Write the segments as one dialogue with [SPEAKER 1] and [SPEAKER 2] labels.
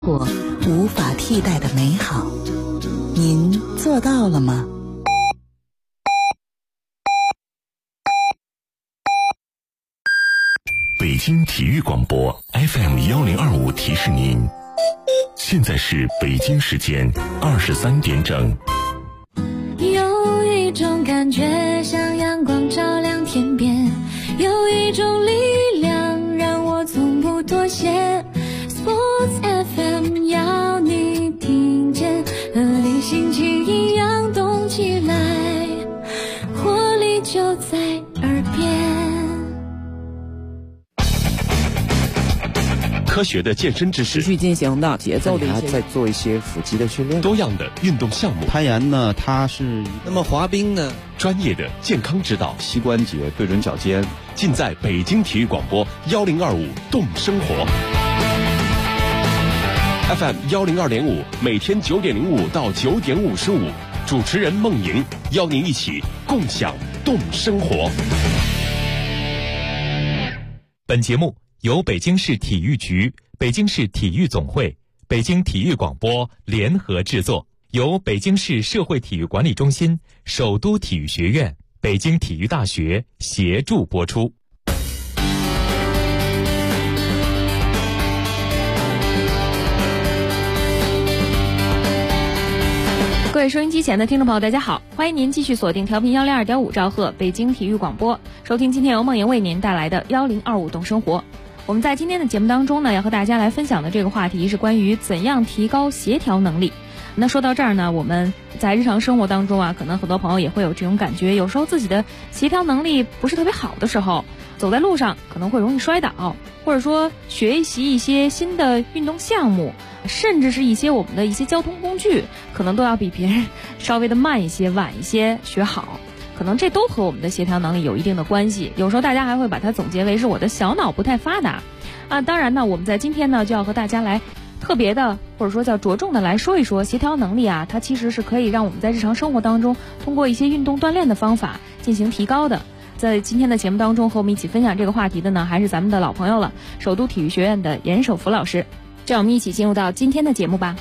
[SPEAKER 1] 或无法替代的美好，您做到了吗？
[SPEAKER 2] 北京体育广播 FM1025提示您，现在是北京时间23点整。
[SPEAKER 3] 有一种感觉像阳光照亮天边，有一种力量让我从不妥协。Sports FM 要你听见，和你心情一样动起来，活力就在耳边。
[SPEAKER 4] 科学的健身知识，
[SPEAKER 5] 持续进行的节奏的一些，
[SPEAKER 6] 在做一些腹肌的训练，
[SPEAKER 4] 多样的运动项目。
[SPEAKER 6] 攀岩呢，它是
[SPEAKER 5] 那么滑冰呢，
[SPEAKER 4] 专业的健康指导，
[SPEAKER 6] 膝关节对准脚尖，
[SPEAKER 4] 尽在北京体育广播1025动生活。FM 102.5，每天9点05到9点55，主持人孟莹邀您一起共享动生活。
[SPEAKER 7] 本节目由北京市体育局、北京市体育总会、北京体育广播联合制作，由北京市社会体育管理中心、首都体育学院、北京体育大学协助播出。
[SPEAKER 8] 各位收音机前的听众朋友，大家好，欢迎您继续锁定调频102.5兆赫北京体育广播，收听今天由孟莹为您带来的1025动生活。我们在今天的节目当中呢，要和大家来分享的这个话题是关于怎样提高协调能力。那说到这儿呢，我们在日常生活当中啊，可能很多朋友也会有这种感觉，有时候自己的协调能力不是特别好的时候，走在路上可能会容易摔倒，或者说学习一些新的运动项目，甚至是一些我们的一些交通工具，可能都要比别人稍微的慢一些、晚一些学好。可能这都和我们的协调能力有一定的关系，有时候大家还会把它总结为是我的小脑不太发达啊。当然呢，我们在今天呢就要和大家来特别的或者说叫着重的来说一说协调能力啊，它其实是可以让我们在日常生活当中通过一些运动锻炼的方法进行提高的。在今天的节目当中和我们一起分享这个话题的呢，还是咱们的老朋友了，首都体育学院的严守福老师。这样我们一起进入到今天的节目吧。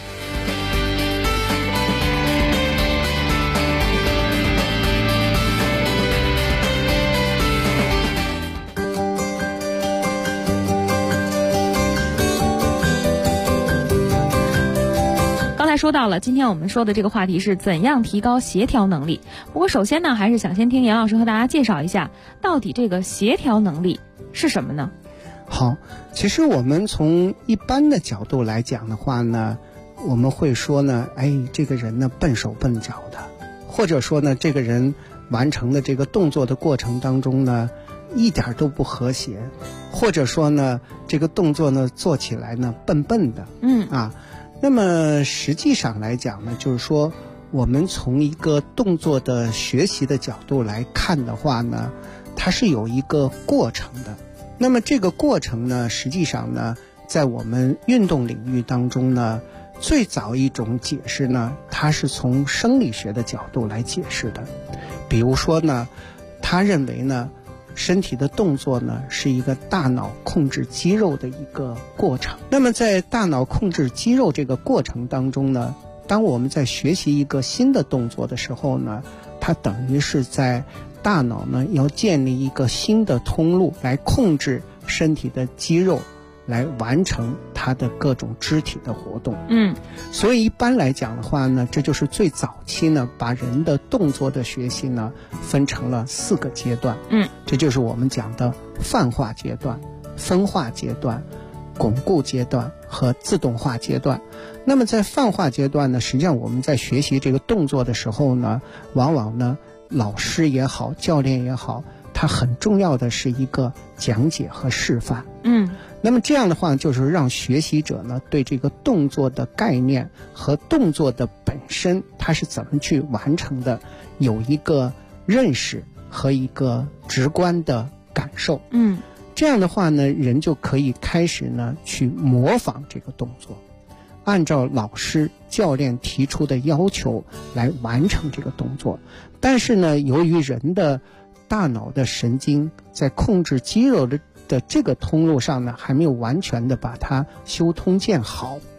[SPEAKER 8] 刚才说到了，今天我们说的这个话题是怎样提高协调能力。不过首先呢，还是想先听严老师和大家介绍一下，到底这个协调能力是什么呢？
[SPEAKER 9] 好，其实我们从一般的角度来讲的话呢，我们会说呢，这个人呢笨手笨脚的，或者说呢，这个人完成的这个动作的过程当中呢，一点都不和谐，或者说呢，这个动作呢做起来呢笨笨的，那么实际上来讲呢，就是说我们从一个动作的学习的角度来看的话呢，它是有一个过程的。那么这个过程呢，实际上呢，在我们运动领域当中呢，最早一种解释呢，它是从生理学的角度来解释的。比如说呢，他认为呢，身体的动作呢是一个大脑控制肌肉的一个过程。那么在大脑控制肌肉这个过程当中呢，当我们在学习一个新的动作的时候呢，它等于是在大脑呢要建立一个新的通路来控制身体的肌肉，来完成它的各种肢体的活动。所以一般来讲的话呢，这就是最早期呢把人的动作的学习呢分成了4个阶段。这就是我们讲的泛化阶段、分化阶段、巩固阶段和自动化阶段。那么在泛化阶段呢，实际上我们在学习这个动作的时候呢，往往呢老师也好，教练也好，它很重要的是一个讲解和示范。那么这样的话，就是让学习者呢对这个动作的概念和动作的本身它是怎么去完成的，有一个认识和一个直观的感受。这样的话呢，人就可以开始呢去模仿这个动作，按照老师教练提出的要求来完成这个动作。但是呢，由于人的大脑的神经在控制肌肉的这个通路上呢，还没有完全的把它修通建好，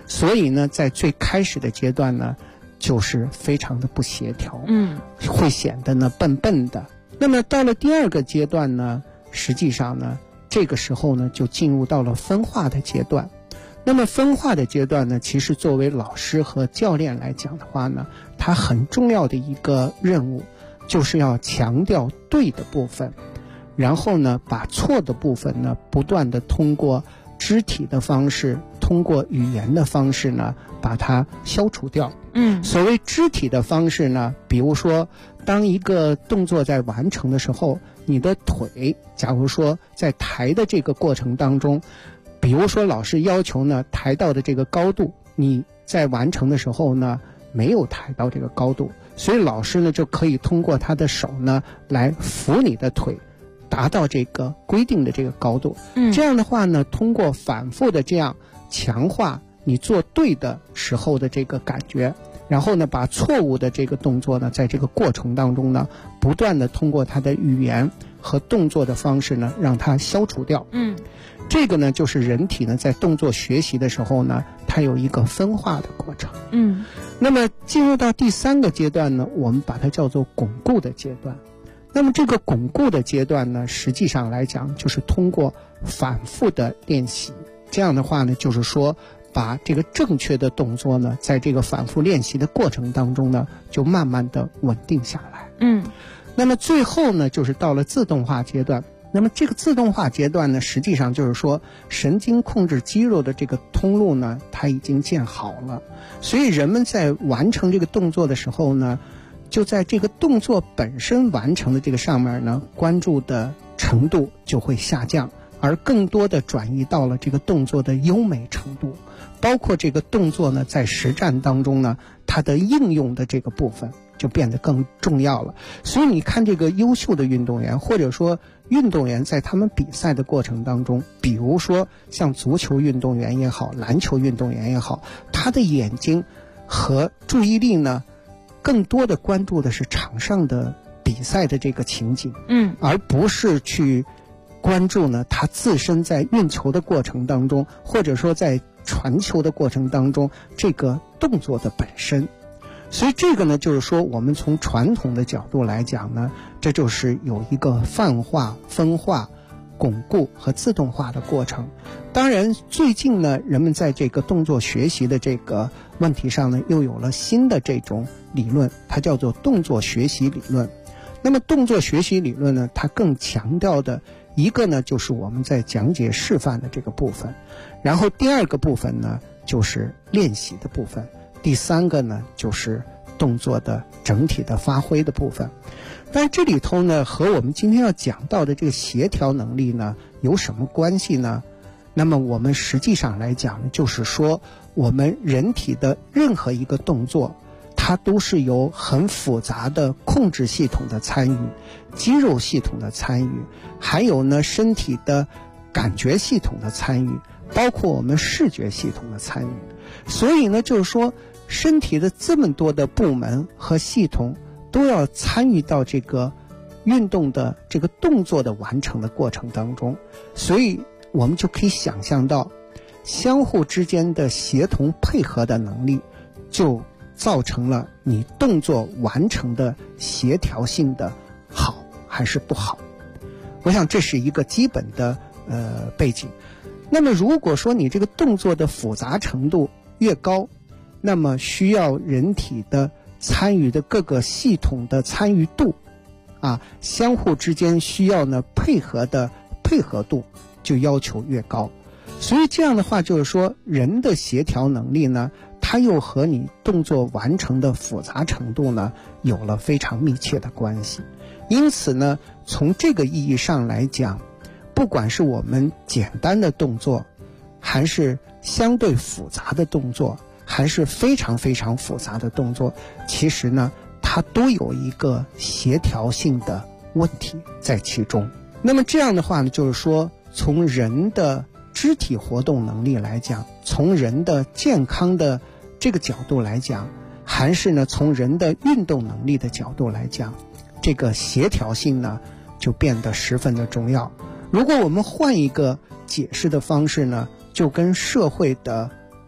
[SPEAKER 9] 所以呢，在最开始的阶段呢，就是非常的不协调，会显得呢笨笨的。那么到了第二个阶段呢，实际上呢，这个时候呢就进入到了分化的阶段。那么分化的阶段呢，其实作为老师和教练来讲的话呢，它很重要的一个任务就是要强调对的部分，然后呢把错的部分呢不断的通过肢体的方式，通过语言的方式呢把它消除掉。所谓肢体的方式呢，比如说当一个动作在完成的时候，你的腿假如说在抬的这个过程当中，比如说老师要求呢抬到的这个高度，你在完成的时候呢没有抬到这个高度，所以老师呢就可以通过他的手呢来扶你的腿达到这个规定的这个高度。这样的话呢，通过反复的这样强化你做对的时候的这个感觉，然后呢把错误的这个动作呢在这个过程当中呢不断的通过他的语言和动作的方式呢让它消除掉。这个呢就是人体呢在动作学习的时候呢，它有一个分化的过程。那么进入到第三个阶段呢，我们把它叫做巩固的阶段。那么这个巩固的阶段呢，实际上来讲就是通过反复的练习，这样的话呢就是说把这个正确的动作呢在这个反复练习的过程当中呢就慢慢的稳定下来。那么最后呢就是到了自动化阶段。那么这个自动化阶段呢，实际上就是说神经控制肌肉的这个通路呢它已经建好了，所以人们在完成这个动作的时候呢，就在这个动作本身完成的这个上面呢，关注的程度就会下降，而更多的转移到了这个动作的优美程度，包括这个动作呢在实战当中呢它的应用的这个部分就变得更重要了。所以你看这个优秀的运动员，或者说运动员在他们比赛的过程当中，比如说像足球运动员也好，篮球运动员也好，他的眼睛和注意力呢更多的关注的是场上的比赛的这个情景，而不是去关注呢他自身在运球的过程当中，或者说在传球的过程当中这个动作的本身。所以这个呢就是说我们从传统的角度来讲呢，这就是有一个泛化、分化、巩固和自动化的过程。当然最近呢，人们在这个动作学习的这个问题上呢又有了新的这种理论，它叫做动作学习理论。那么动作学习理论呢，它更强调的一个呢就是我们在讲解示范的这个部分，然后第二个部分呢就是练习的部分，第三个呢就是动作的整体的发挥的部分。但这里头呢和我们今天要讲到的这个协调能力呢有什么关系呢？那么我们实际上来讲，就是说我们人体的任何一个动作，它都是由很复杂的控制系统的参与，肌肉系统的参与，还有呢身体的感觉系统的参与，包括我们视觉系统的参与。所以呢就是说身体的这么多的部门和系统都要参与到这个运动的这个动作的完成的过程当中，所以我们就可以想象到相互之间的协同配合的能力，就造成了你动作完成的协调性的好还是不好。我想这是一个基本的背景。那么如果说你这个动作的复杂程度越高，那么需要人体的参与的各个系统的参与度相互之间需要呢配合的配合度就要求越高。所以这样的话就是说人的协调能力呢，它又和你动作完成的复杂程度呢有了非常密切的关系。因此呢从这个意义上来讲，不管是我们简单的动作，还是相对复杂的动作，还是非常非常复杂的动作，其实呢它都有一个协调性的问题在其中。那么这样的话呢，就是说从人的肢体活动能力来讲，从人的健康的这个角度来讲，还是呢从人的运动能力的角度来讲，这个协调性呢就变得十分的重要。如果我们换一个解释的方式呢，就跟社会的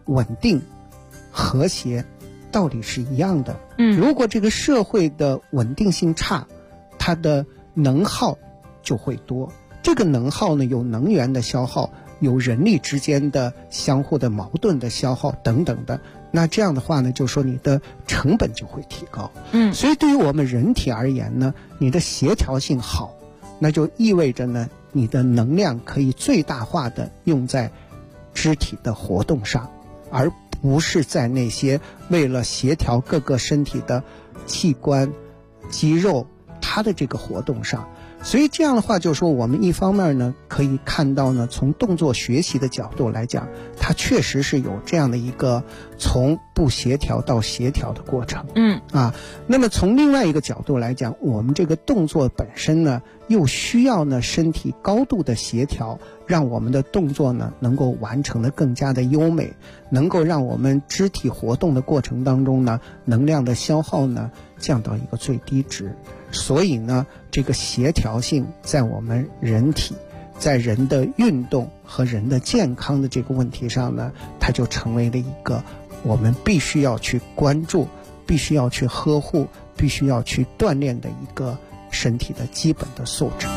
[SPEAKER 9] 稳定、和谐道理是一样的。如果这个社会的稳定性差，它的能耗就会多。这个能耗呢，有能源的消耗，有人力之间的相互的矛盾的消耗等等的。那这样的话呢，就说你的成本就会提高。所以对于我们人体而言呢，你的协调性好，那就意味着呢，你的能量可以最大化的用在肢体的活动上，而不是在那些为了协调各个身体的器官、肌肉它的这个活动上。所以这样的话，就是说我们一方面呢，可以看到呢，从动作学习的角度来讲，它确实是有这样的一个从不协调到协调的过程。那么从另外一个角度来讲，我们这个动作本身呢，又需要呢身体高度的协调，让我们的动作呢能够完成的更加的优美，能够让我们肢体活动的过程当中呢，能量的消耗呢降到一个最低值。所以呢，这个协调性在我们人体，在人的运动和人的健康的这个问题上呢，它就成为了一个我们必须要去关注、必须要去呵护、必须要去锻炼的一个身体的基本的素质。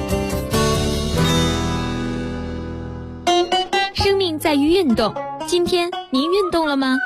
[SPEAKER 8] 生命在于运动，今天您运动了吗？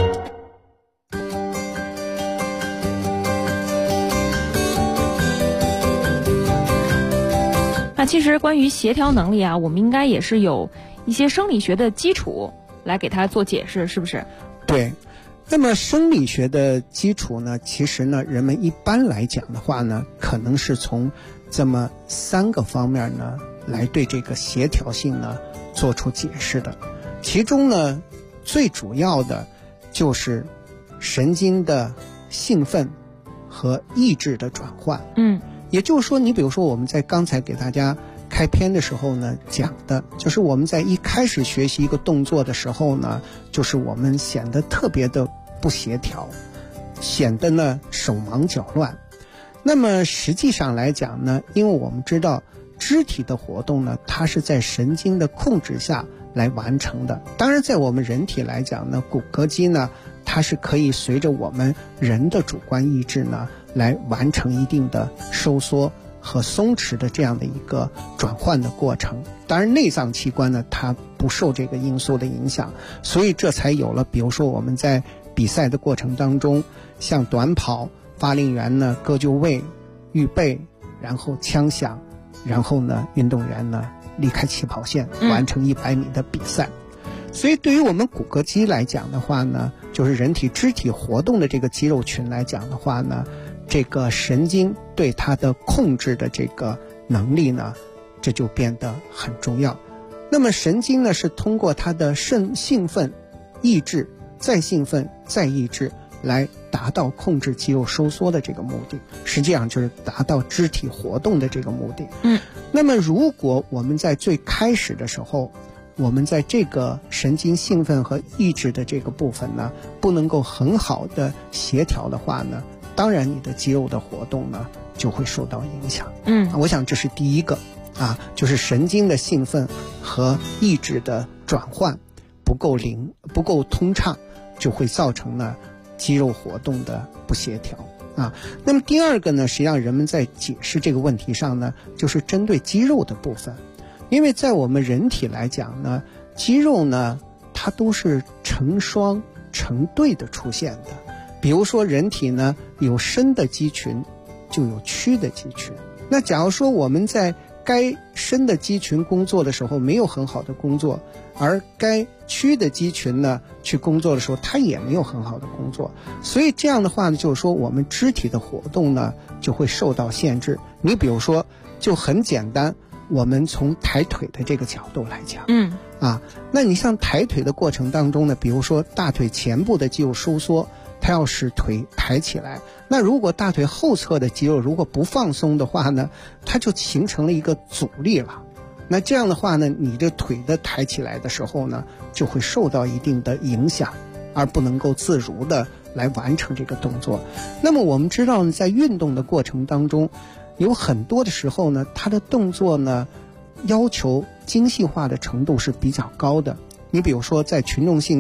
[SPEAKER 8] 那其实关于协调能力啊，我们应该也是有一些生理学的基础来给它做解释，是不是？
[SPEAKER 9] 对。那么生理学的基础呢，其实呢，人们一般来讲的话呢，可能是从这么3个方面呢，来对这个协调性呢做出解释的。其中呢，最主要的就是神经的兴奋和意志的转换。也就是说，你比如说我们在刚才给大家开篇的时候呢讲的，就是我们在一开始学习一个动作的时候呢，就是我们显得特别的不协调，显得呢手忙脚乱。那么实际上来讲呢，因为我们知道肢体的活动呢，它是在神经的控制下来完成的。当然在我们人体来讲呢，骨骼肌呢，它是可以随着我们人的主观意志呢来完成一定的收缩和松弛的这样的一个转换的过程。当然内脏器官呢，它不受这个因素的影响，所以这才有了比如说我们在比赛的过程当中，像短跑，发令员呢各就位预备，然后枪响，然后呢运动员呢离开起跑线，完成100米的比赛。所以对于我们骨骼肌来讲的话呢，就是人体肢体活动的这个肌肉群来讲的话呢，这个神经对它的控制的这个能力呢，这就变得很重要。那么神经呢，是通过它的兴奋、抑制、再兴奋、再抑制，来达到控制肌肉收缩的这个目的，实际上就是达到肢体活动的这个目的。那么如果我们在最开始的时候，我们在这个神经兴奋和抑制的这个部分呢，不能够很好的协调的话呢，当然你的肌肉的活动呢就会受到影响。我想这是第一个啊，就是神经的兴奋和抑制的转换不够通畅，就会造成呢肌肉活动的不协调啊。那么第二个呢，实际上人们在解释这个问题上呢，就是针对肌肉的部分。因为在我们人体来讲呢，肌肉呢它都是成双成对的出现的。比如说人体呢有伸的肌群，就有屈的肌群。那假如说我们在该伸的肌群工作的时候没有很好的工作，而该屈的肌群呢去工作的时候，它也没有很好的工作。所以这样的话呢，就是说我们肢体的活动呢就会受到限制。你比如说就很简单，我们从抬腿的这个角度来讲，那你像抬腿的过程当中呢，比如说大腿前部的肌肉收缩，它要使腿抬起来。那如果大腿后侧的肌肉如果不放松的话呢，它就形成了一个阻力了。那这样的话呢，你的腿的抬起来的时候呢，就会受到一定的影响，而不能够自如的来完成这个动作。那么我们知道呢，在运动的过程当中，有很多的时候呢，它的动作呢要求精细化的程度是比较高的。你比如说在群众性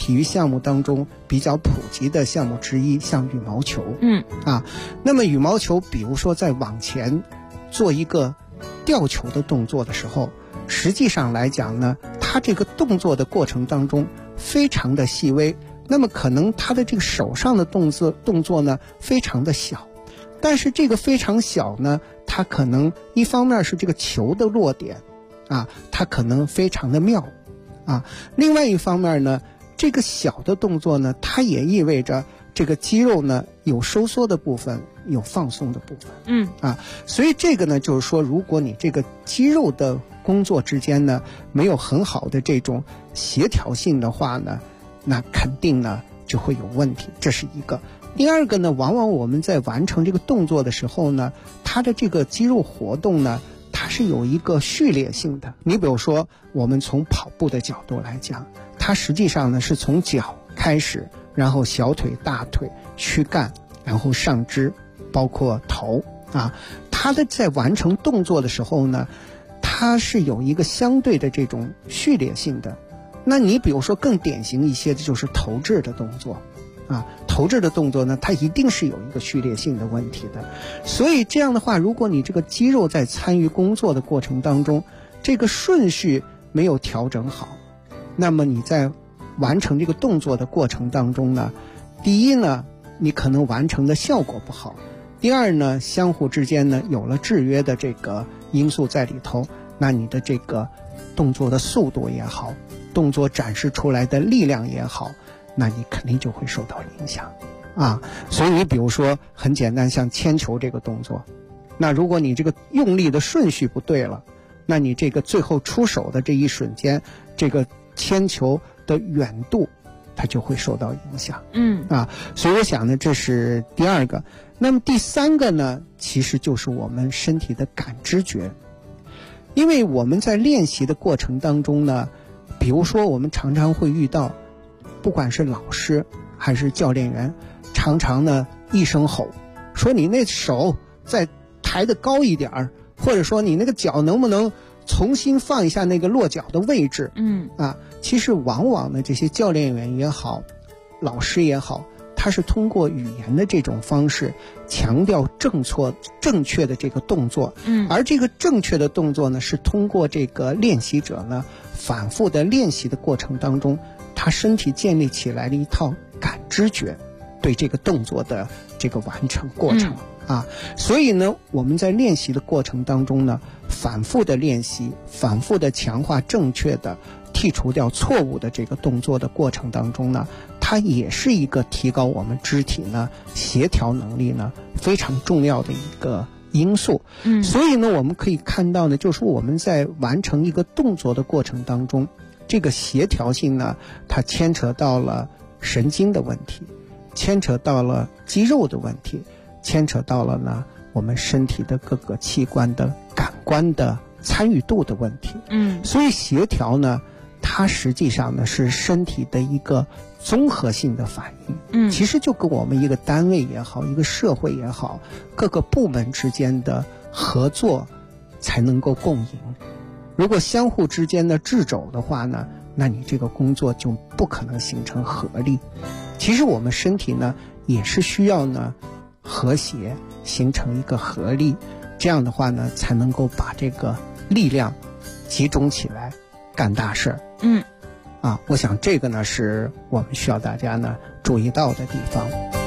[SPEAKER 9] 体育项目当中比较普及的项目之一，像羽毛球。那么羽毛球比如说在往前做一个吊球的动作的时候，实际上来讲呢，它这个动作的过程当中非常的细微，那么可能它的这个手上的动作呢非常的小，但是这个非常小呢，它可能一方面是这个球的落点它可能非常的妙另外一方面呢，这个小的动作呢，它也意味着这个肌肉呢有收缩的部分，有放松的部分所以这个呢就是说，如果你这个肌肉的工作之间呢没有很好的这种协调性的话呢，那肯定呢就会有问题，这是一个。第二个呢，往往我们在完成这个动作的时候呢，它的这个肌肉活动呢，它是有一个序列性的。你比如说我们从跑步的角度来讲，它实际上呢是从脚开始，然后小腿、大腿、躯干，然后上肢，包括头它的在完成动作的时候呢，它是有一个相对的这种序列性的。那你比如说更典型一些的就是投掷的动作投掷的动作呢，它一定是有一个序列性的问题的。所以这样的话，如果你这个肌肉在参与工作的过程当中，这个顺序没有调整好，那么你在完成这个动作的过程当中呢，第一呢，你可能完成的效果不好；第二呢，相互之间呢有了制约的这个因素在里头，那你的这个动作的速度也好，动作展示出来的力量也好，那你肯定就会受到影响所以你比如说很简单，像铅球这个动作，那如果你这个用力的顺序不对了，那你这个最后出手的这一瞬间，这个铅球的远度它就会受到影响所以我想呢，这是第二个。那么第三个呢，其实就是我们身体的感知觉。因为我们在练习的过程当中呢，比如说我们常常会遇到，不管是老师还是教练员，常常呢一声吼说你那手再抬得高一点，或者说你那个脚能不能重新放一下那个落脚的位置其实往往呢这些教练员也好，老师也好，他是通过语言的这种方式强调正确的这个动作而这个正确的动作呢，是通过这个练习者呢反复的练习的过程当中，他身体建立起来的一套感知觉，对这个动作的这个完成过程所以呢，我们在练习的过程当中呢，反复的练习，反复的强化正确的，剔除掉错误的这个动作的过程当中呢，它也是一个提高我们肢体呢协调能力呢非常重要的一个因素所以呢，我们可以看到呢，就是我们在完成一个动作的过程当中，这个协调性呢，它牵扯到了神经的问题，牵扯到了肌肉的问题，牵扯到了呢我们身体的各个器官的感官的参与度的问题所以协调呢，它实际上呢是身体的一个综合性的反应其实就跟我们一个单位也好，一个社会也好，各个部门之间的合作才能够共赢。如果相互之间的掣肘的话呢，那你这个工作就不可能形成合力。其实我们身体呢也是需要呢和谐，形成一个合力，这样的话呢才能够把这个力量集中起来干大事我想这个呢是我们需要大家呢注意到的地方。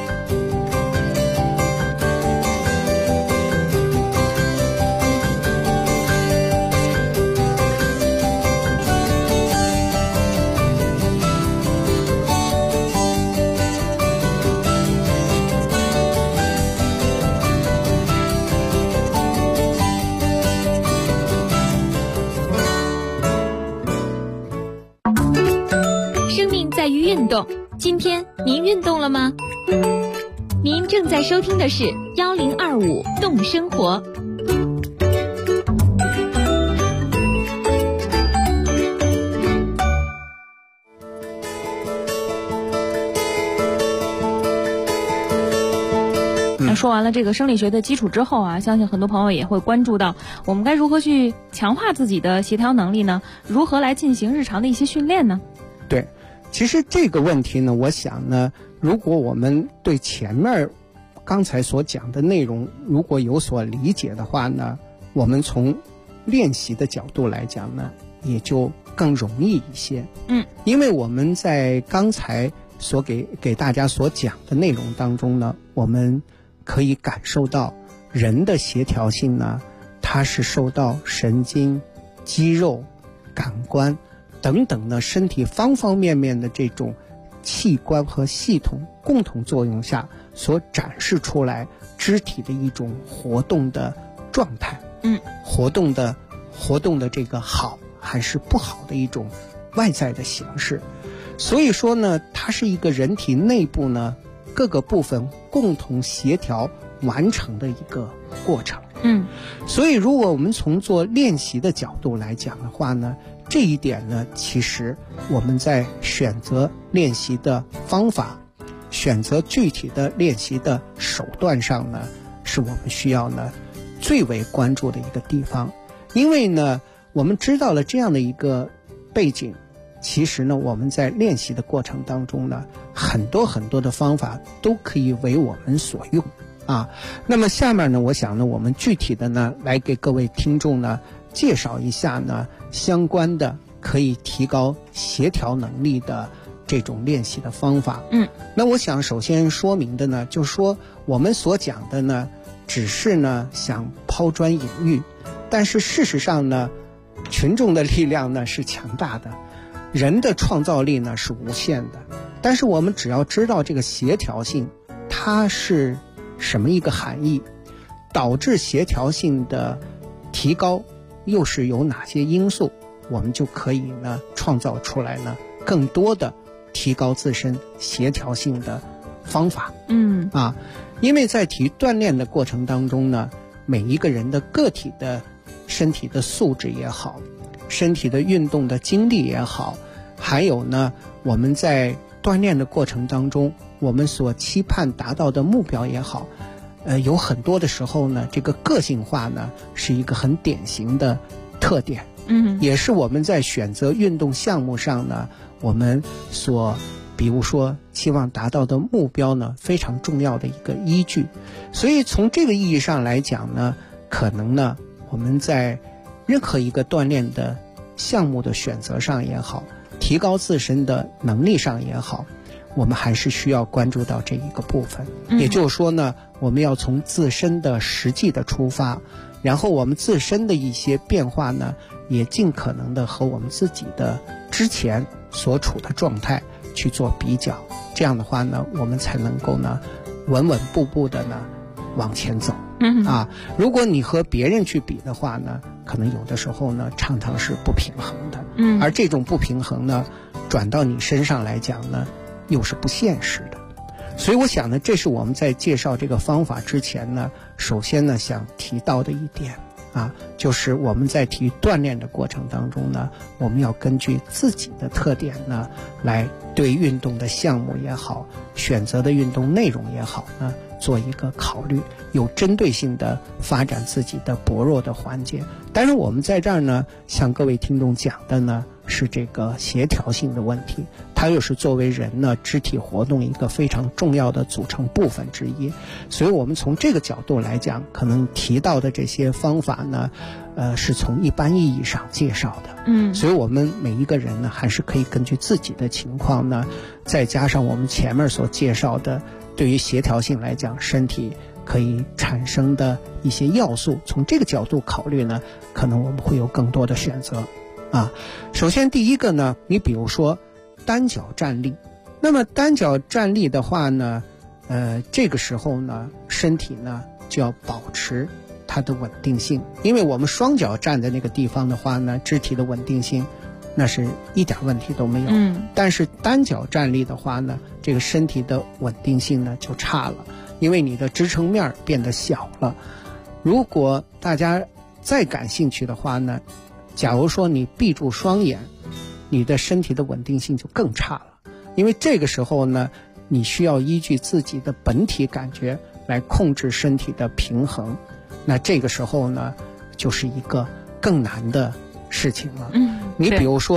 [SPEAKER 8] 在于运动，今天您运动了吗？您正在收听的是1025动生活。说完了这个生理学的基础之后啊，相信很多朋友也会关注到我们该如何去强化自己的协调能力呢？如何来进行日常的一些训练呢？
[SPEAKER 9] 对， 其实这个问题呢，我想呢，如果我们对前面刚才所讲的内容如果有所理解的话呢，我们从练习的角度来讲呢，也就更容易一些。因为我们在刚才所给大家所讲的内容当中呢，我们可以感受到人的协调性呢，它是受到神经、肌肉、感官等等的身体方方面面的这种器官和系统共同作用下所展示出来肢体的一种活动的状态，活动的这个好还是不好的一种外在的形式。所以说呢，它是一个人体内部呢各个部分共同协调完成的一个过程。所以如果我们从做练习的角度来讲的话呢，这一点呢，其实我们在选择练习的方法，选择具体的练习的手段上呢，是我们需要呢最为关注的一个地方。因为呢，我们知道了这样的一个背景，其实呢，我们在练习的过程当中呢，很多的方法都可以为我们所用啊。那么下面呢，我想呢，我们具体的呢，来给各位听众呢介绍一下呢相关的可以提高协调能力的这种练习的方法。那我想首先说明的呢，就是说我们所讲的呢，只是呢想抛砖引玉，但是事实上呢，群众的力量呢是强大的，人的创造力呢是无限的。但是我们只要知道这个协调性它是什么一个含义，导致协调性的提高又是有哪些因素，我们就可以呢创造出来呢更多的提高自身协调性的方法。因为在体育锻炼的过程当中呢，每一个人的个体的身体的素质也好，身体的运动的经历也好，还有呢我们在锻炼的过程当中我们所期盼达到的目标也好，有很多的时候呢，这个个性化呢是一个很典型的特点。也是我们在选择运动项目上呢，我们所比如说期望达到的目标呢，非常重要的一个依据。所以从这个意义上来讲呢，可能呢我们在任何一个锻炼的项目的选择上也好，提高自身的能力上也好，我们还是需要关注到这一个部分。也就是说呢，我们要从自身的实际的出发，然后我们自身的一些变化呢，也尽可能的和我们自己的之前所处的状态去做比较。这样的话呢，我们才能够呢稳稳步步的呢往前走。如果你和别人去比的话呢，可能有的时候呢常常是不平衡的。而这种不平衡呢，转到你身上来讲呢，又是不现实的。所以我想呢，这是我们在介绍这个方法之前呢，首先呢想提到的一点就是我们在体育锻炼的过程当中呢，我们要根据自己的特点呢，来对运动的项目也好，选择的运动内容也好呢，做一个考虑，有针对性的发展自己的薄弱的环节。但是我们在这儿呢，向各位听众讲的呢，是这个协调性的问题，它又是作为人呢肢体活动一个非常重要的组成部分之一。所以我们从这个角度来讲，可能提到的这些方法呢，是从一般意义上介绍的。所以我们每一个人呢，还是可以根据自己的情况呢，再加上我们前面所介绍的对于协调性来讲身体可以产生的一些要素，从这个角度考虑呢，可能我们会有更多的选择。首先第一个呢，你比如说单脚站立。那么单脚站立的话呢，这个时候呢，身体呢就要保持它的稳定性。因为我们双脚站在那个地方的话呢，肢体的稳定性那是一点问题都没有。但是单脚站立的话呢，这个身体的稳定性呢就差了，因为你的支撑面变得小了。如果大家再感兴趣的话呢，假如说你闭住双眼，你的身体的稳定性就更差了。因为这个时候呢，你需要依据自己的本体感觉来控制身体的平衡，那这个时候呢，就是一个更难的事情了。你比如说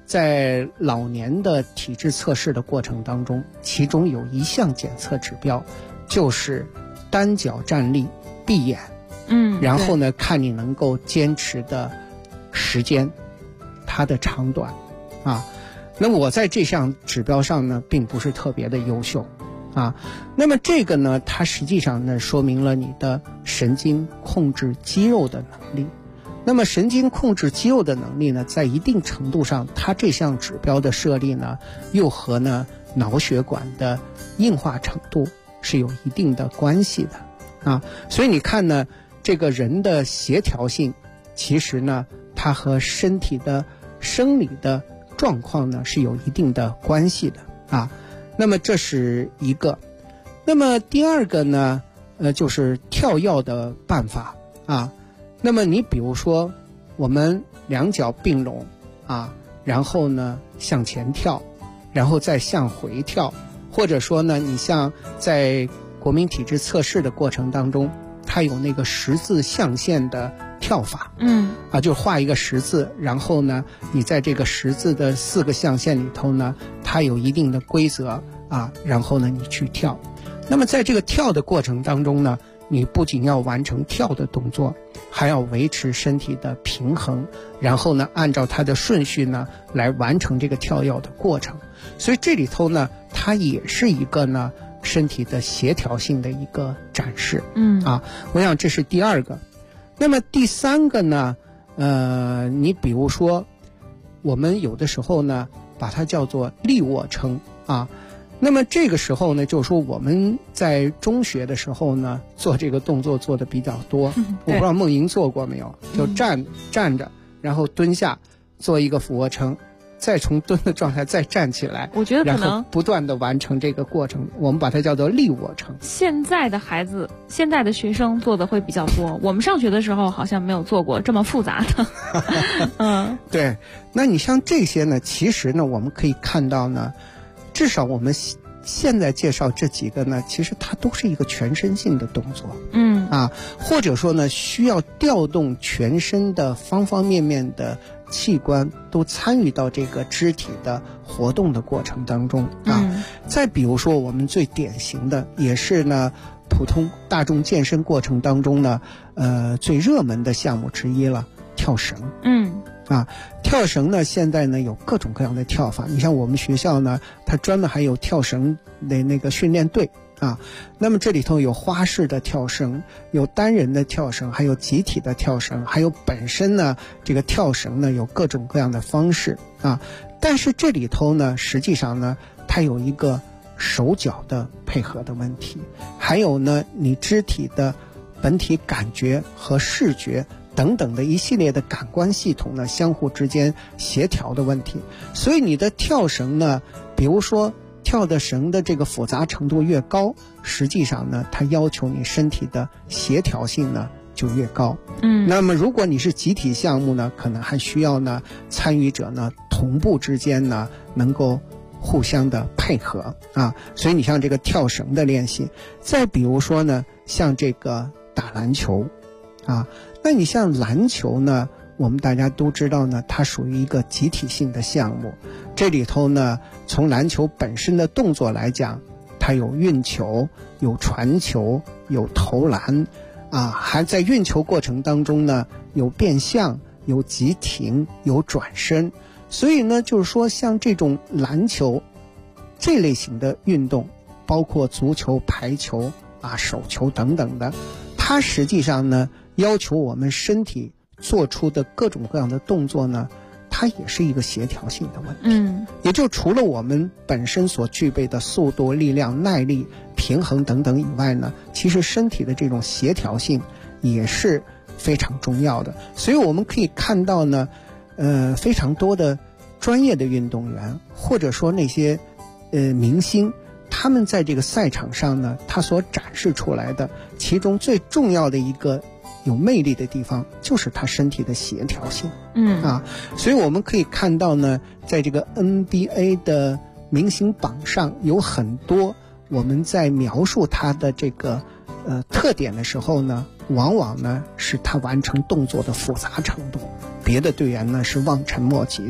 [SPEAKER 9] 在老年的体质测试的过程当中，其中有一项检测指标就是单脚站立闭眼，然后呢看你能够坚持的时间它的长短啊。那么我在这项指标上呢并不是特别的优秀啊。那么这个呢它实际上呢说明了你的神经控制肌肉的能力。那么神经控制肌肉的能力呢，在一定程度上，它这项指标的设立呢，又和呢脑血管的硬化程度是有一定的关系的啊。所以你看呢，这个人的协调性，其实呢，它和身体的生理的状况呢是有一定的关系的啊。那么这是一个。那么第二个呢，就是跳跃的办法啊。那么你比如说我们两脚并拢啊，然后呢向前跳，然后再向回跳，或者说呢你像在国民体质测试的过程当中，它有那个十字象限的跳法，就画一个十字，然后呢你在这个十字的4个象限里头呢，它有一定的规则啊，然后呢你去跳。那么在这个跳的过程当中呢，你不仅要完成跳的动作，还要维持身体的平衡，然后呢按照它的顺序呢来完成这个跳跃的过程。所以这里头呢它也是一个呢身体的协调性的一个展示。我想这是第二个。那么第三个呢，你比如说我们有的时候呢把它叫做立卧撑啊。那么这个时候呢，就是说我们在中学的时候呢，做这个动作做的比较多。我不知道梦莹做过没有，就站着，然后蹲下，做一个俯卧撑，再从蹲的状态再站起来。
[SPEAKER 8] 我觉得可能
[SPEAKER 9] 然后不断的完成这个过程，我们把它叫做立卧撑。
[SPEAKER 8] 现在的孩子，现在的学生做的会比较多。我们上学的时候好像没有做过这么复杂的。
[SPEAKER 9] 对，那你像这些呢，其实呢，我们可以看到呢。至少我们现在介绍这几个呢，其实它都是一个全身性的动作，或者说呢，需要调动全身的方方面面的器官都参与到这个肢体的活动的过程当中啊。再比如说，我们最典型的，也是呢普通大众健身过程当中呢，最热门的项目之一了，跳绳。跳绳呢，现在呢有各种各样的跳法。你像我们学校呢，它专门还有跳绳的那个训练队啊。那么这里头有花式的跳绳，有单人的跳绳，还有集体的跳绳，还有本身呢这个跳绳呢有各种各样的方式啊。但是这里头呢，实际上呢，它有一个手脚的配合的问题，还有呢你肢体的本体感觉和视觉等等的一系列的感官系统呢相互之间协调的问题。所以你的跳绳呢，比如说跳的绳的这个复杂程度越高，实际上呢它要求你身体的协调性呢就越高。那么如果你是集体项目呢，可能还需要呢参与者呢同步之间呢能够互相的配合啊。所以你像这个跳绳的练习，再比如说呢像这个打篮球啊。那你像篮球呢，我们大家都知道呢，它属于一个集体性的项目。这里头呢，从篮球本身的动作来讲，它有运球，有传球，有投篮啊，还在运球过程当中呢，有变向，有急停，有转身。所以呢，就是说像这种篮球这类型的运动，包括足球、排球啊、手球等等的，它实际上呢要求我们身体做出的各种各样的动作呢，它也是一个协调性的问题。也就除了我们本身所具备的速度、力量、耐力、平衡等等以外呢，其实身体的这种协调性也是非常重要的。所以我们可以看到呢，非常多的专业的运动员，或者说那些明星，他们在这个赛场上呢，他所展示出来的其中最重要的一个有魅力的地方，就是他身体的协调性。所以我们可以看到呢，在这个 NBA 的明星榜上，有很多我们在描述他的这个特点的时候呢，往往呢是他完成动作的复杂程度，别的队员呢是望尘莫及的。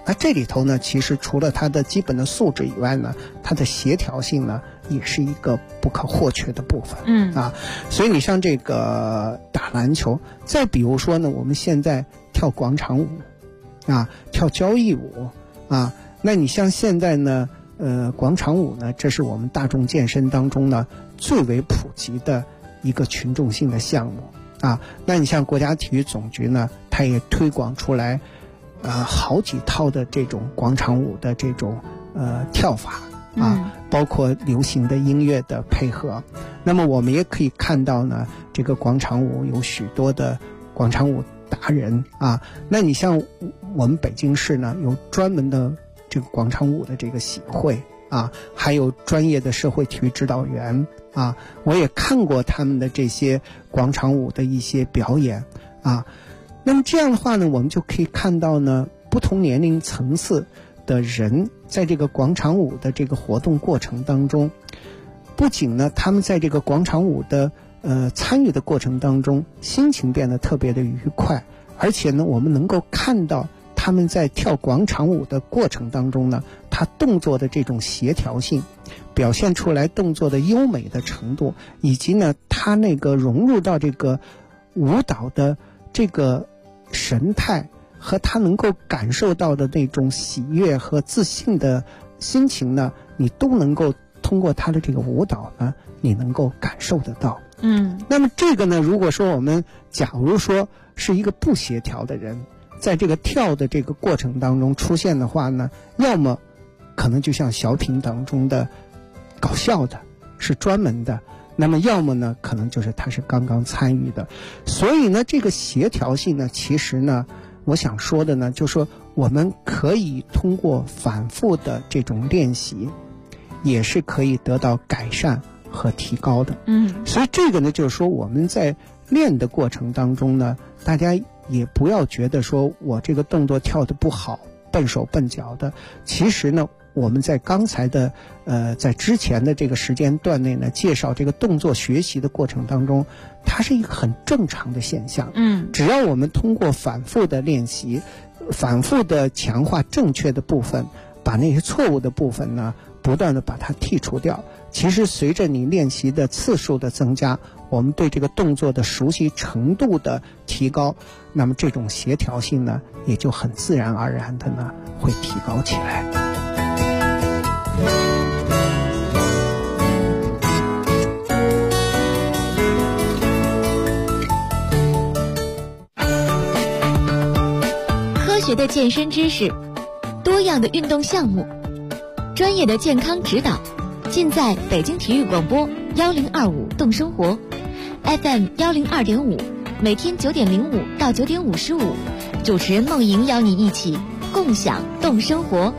[SPEAKER 9] 那这里头呢，其实除了它的基本的素质以外呢，它的协调性呢，也是一个不可或缺的部分。所以你像这个打篮球，再比如说呢，我们现在跳广场舞跳交谊舞那你像现在呢广场舞呢，这是我们大众健身当中呢最为普及的一个群众性的项目那你像国家体育总局呢，它也推广出来好几套的这种广场舞的这种跳法包括流行的音乐的配合。那么我们也可以看到呢，这个广场舞有许多的广场舞达人那你像我们北京市呢，有专门的这个广场舞的这个协会还有专业的社会体育指导员我也看过他们的这些广场舞的一些表演那么这样的话呢，我们就可以看到呢，不同年龄层次的人在这个广场舞的这个活动过程当中，不仅呢他们在这个广场舞的参与的过程当中心情变得特别的愉快，而且呢我们能够看到他们在跳广场舞的过程当中呢，他动作的这种协调性，表现出来动作的优美的程度，以及呢他那个融入到这个舞蹈的这个神态和他能够感受到的那种喜悦和自信的心情呢，你都能够通过他的这个舞蹈呢，你能够感受得到。那么这个呢，如果说我们假如说是一个不协调的人，在这个跳的这个过程当中出现的话呢，要么可能就像小品当中的搞笑的，是专门的，那么要么呢可能就是他是刚刚参与的。所以呢这个协调性呢，其实呢我想说的呢，就是说我们可以通过反复的这种练习，也是可以得到改善和提高的。所以这个呢，就是说我们在练的过程当中呢，大家也不要觉得说我这个动作跳得不好，笨手笨脚的。其实呢，我们在刚才的在之前的这个时间段内呢，介绍这个动作学习的过程当中，它是一个很正常的现象。只要我们通过反复的练习，反复的强化正确的部分，把那些错误的部分呢不断的把它剔除掉，其实随着你练习的次数的增加，我们对这个动作的熟悉程度的提高，那么这种协调性呢也就很自然而然的呢会提高起来。
[SPEAKER 3] 科学的健身知识，多样的运动项目，专业的健康指导，尽在北京体育广播1025动生活 FM 102.5，每天9点05到9点55，主持人梦莹邀你一起共享动生活。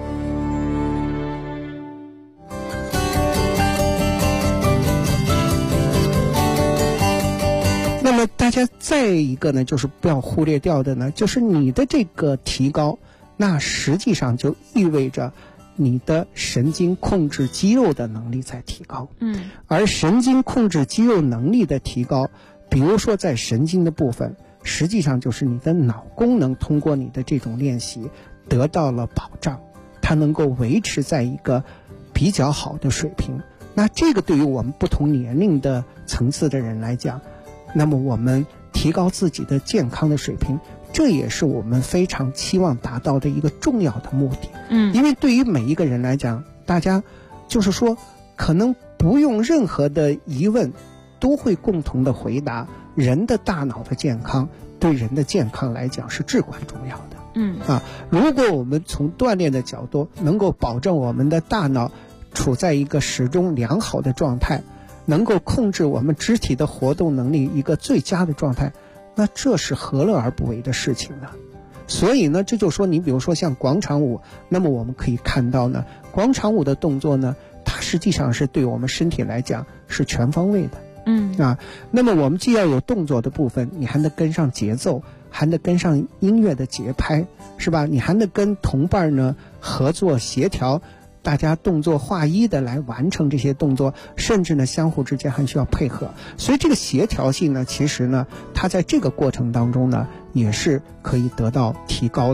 [SPEAKER 9] 那么大家再一个呢，就是不要忽略掉的呢，就是你的这个提高，那实际上就意味着你的神经控制肌肉的能力在提高。而神经控制肌肉能力的提高，比如说在神经的部分，实际上就是你的脑功能通过你的这种练习得到了保障，它能够维持在一个比较好的水平。那这个对于我们不同年龄的层次的人来讲，那么我们提高自己的健康的水平，这也是我们非常期望达到的一个重要的目的。因为对于每一个人来讲，大家就是说可能不用任何的疑问都会共同的回答，人的大脑的健康对人的健康来讲是至关重要的。如果我们从锻炼的角度能够保证我们的大脑处在一个始终良好的状态，能够控制我们肢体的活动能力一个最佳的状态，那这是何乐而不为的事情呢？所以呢，这就说你比如说像广场舞，那么我们可以看到呢，广场舞的动作呢，它实际上是对我们身体来讲是全方位的。那么我们既要有动作的部分，你还能跟上节奏，还能跟上音乐的节拍，是吧？你还能跟同伴呢合作协调，大家动作划一的来完成这些动作，甚至呢相互之间还需要配合。所以这个协调性呢，其实呢它在这个过程当中呢也是可以得到提高的。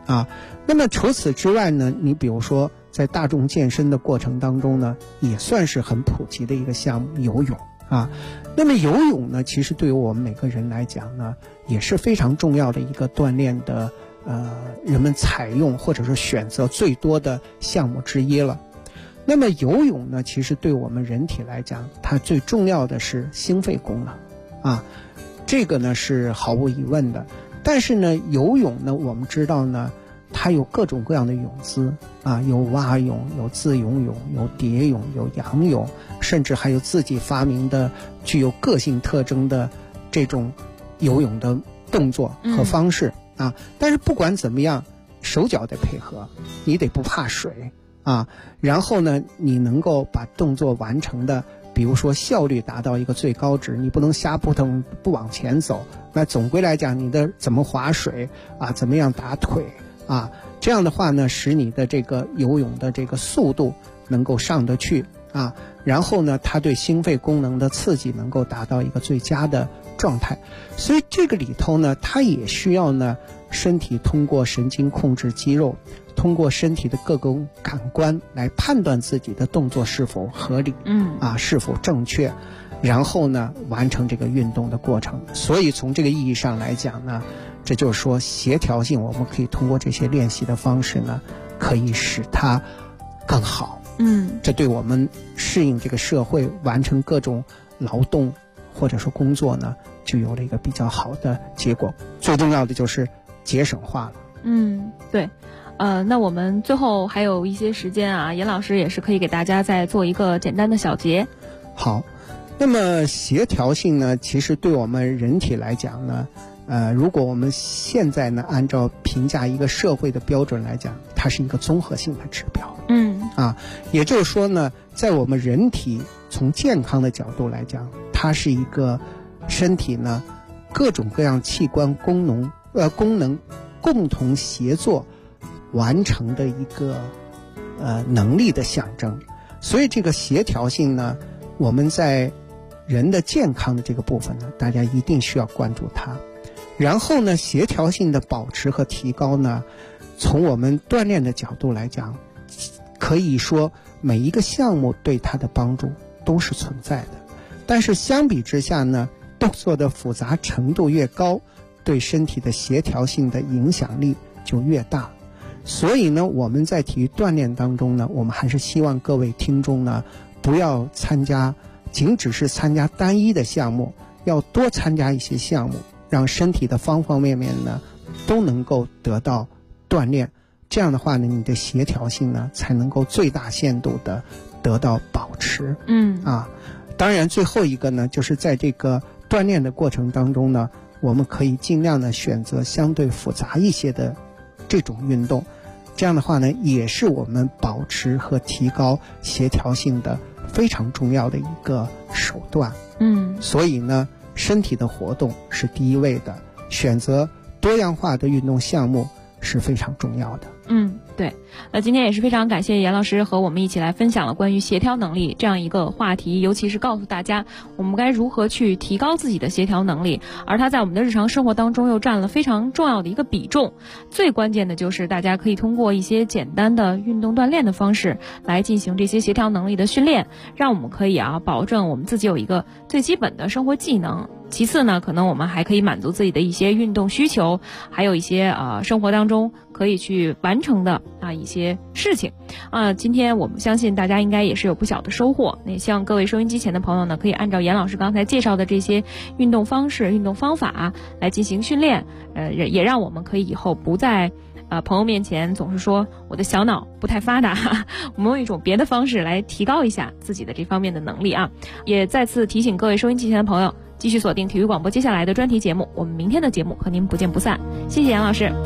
[SPEAKER 9] 啊。那么除此之外呢，你比如说在大众健身的过程当中呢，也算是很普及的一个项目，游泳啊。那么游泳呢，其实对于我们每个人来讲呢，也是非常重要的一个锻炼的人们采用或者说选择最多的项目之一了。那么游泳呢，其实对我们人体来讲，它最重要的是心肺功能啊，这个呢是毫无疑问的。但是呢，游泳呢，我们知道呢，它有各种各样的泳姿啊，有蛙泳，有自由泳，有蝶泳，有仰泳，甚至还有自己发明的具有个性特征的这种游泳的动作和方式啊。但是不管怎么样，手脚得配合，你得不怕水啊，然后呢，你能够把动作完成的，比如说效率达到一个最高值，你不能瞎扑腾不往前走。那总归来讲，你的怎么划水啊，怎么样打腿啊，这样的话呢，使你的这个游泳的这个速度能够上得去啊，然后呢，它对心肺功能的刺激能够达到一个最佳的状态。所以这个里头呢，它也需要呢，身体通过神经控制肌肉，通过身体的各种感官来判断自己的动作是否合理，是否正确，然后呢，完成这个运动的过程。所以从这个意义上来讲呢，这就是说协调性，我们可以通过这些练习的方式呢，可以使它更好。这对我们适应这个社会，完成各种劳动或者说工作呢，就有了一个比较好的结果。最重要的就是节省化了。
[SPEAKER 8] 对。那我们最后还有一些时间啊，严老师也是可以给大家再做一个简单的小结。
[SPEAKER 9] 好，那么协调性呢，其实对我们人体来讲呢，如果我们现在呢按照评价一个社会的标准来讲，它是一个综合性的指标。也就是说呢，在我们人体从健康的角度来讲，它是一个身体呢各种各样器官功能共同协作完成的一个能力的象征。所以这个协调性呢，我们在人的健康的这个部分呢，大家一定需要关注它。然后呢，协调性的保持和提高呢，从我们锻炼的角度来讲，可以说每一个项目对它的帮助都是存在的。但是相比之下呢，动作的复杂程度越高，对身体的协调性的影响力就越大。所以呢，我们在体育锻炼当中呢，我们还是希望各位听众呢，不要仅只是参加单一的项目，要多参加一些项目，让身体的方方面面呢都能够得到锻炼。这样的话呢，你的协调性呢才能够最大限度的得到保持。当然最后一个呢，就是在这个锻炼的过程当中呢，我们可以尽量的选择相对复杂一些的这种运动，这样的话呢，也是我们保持和提高协调性的非常重要的一个手段。所以呢，身体的活动是第一位的，选择多样化的运动项目是非常重要的。
[SPEAKER 8] 对。那今天也是非常感谢严老师和我们一起来分享了关于协调能力这样一个话题，尤其是告诉大家我们该如何去提高自己的协调能力，而它在我们的日常生活当中又占了非常重要的一个比重。最关键的就是大家可以通过一些简单的运动锻炼的方式来进行这些协调能力的训练，让我们可以保证我们自己有一个最基本的生活技能。其次呢，可能我们还可以满足自己的一些运动需求，还有一些生活当中可以去完成的一些事情。今天我们相信大家应该也是有不小的收获。那也希望各位收音机前的朋友呢，可以按照严老师刚才介绍的这些运动方式、运动方法来进行训练，也让我们可以以后不在朋友面前总是说我的小脑不太发达，我们用一种别的方式来提高一下自己的这方面的能力也再次提醒各位收音机前的朋友，继续锁定体育广播接下来的专题节目，我们明天的节目和您不见不散。谢谢杨老师。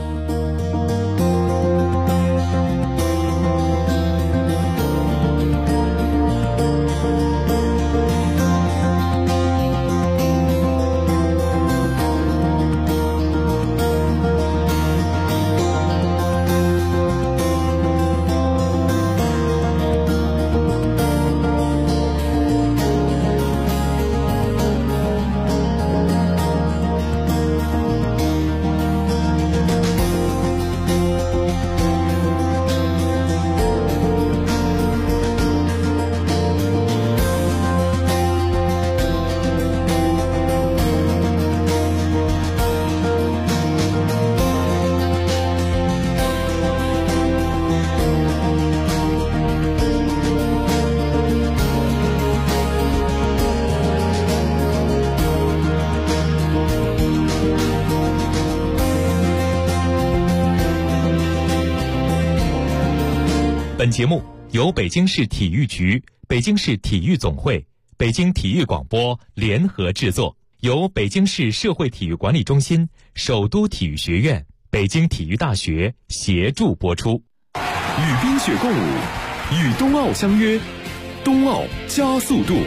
[SPEAKER 7] 本节目由北京市体育局、北京市体育总会、北京体育广播联合制作，由北京市社会体育管理中心、首都体育学院、北京体育大学协助播出。
[SPEAKER 2] 与冰雪共舞，与冬奥相约，冬奥加速度。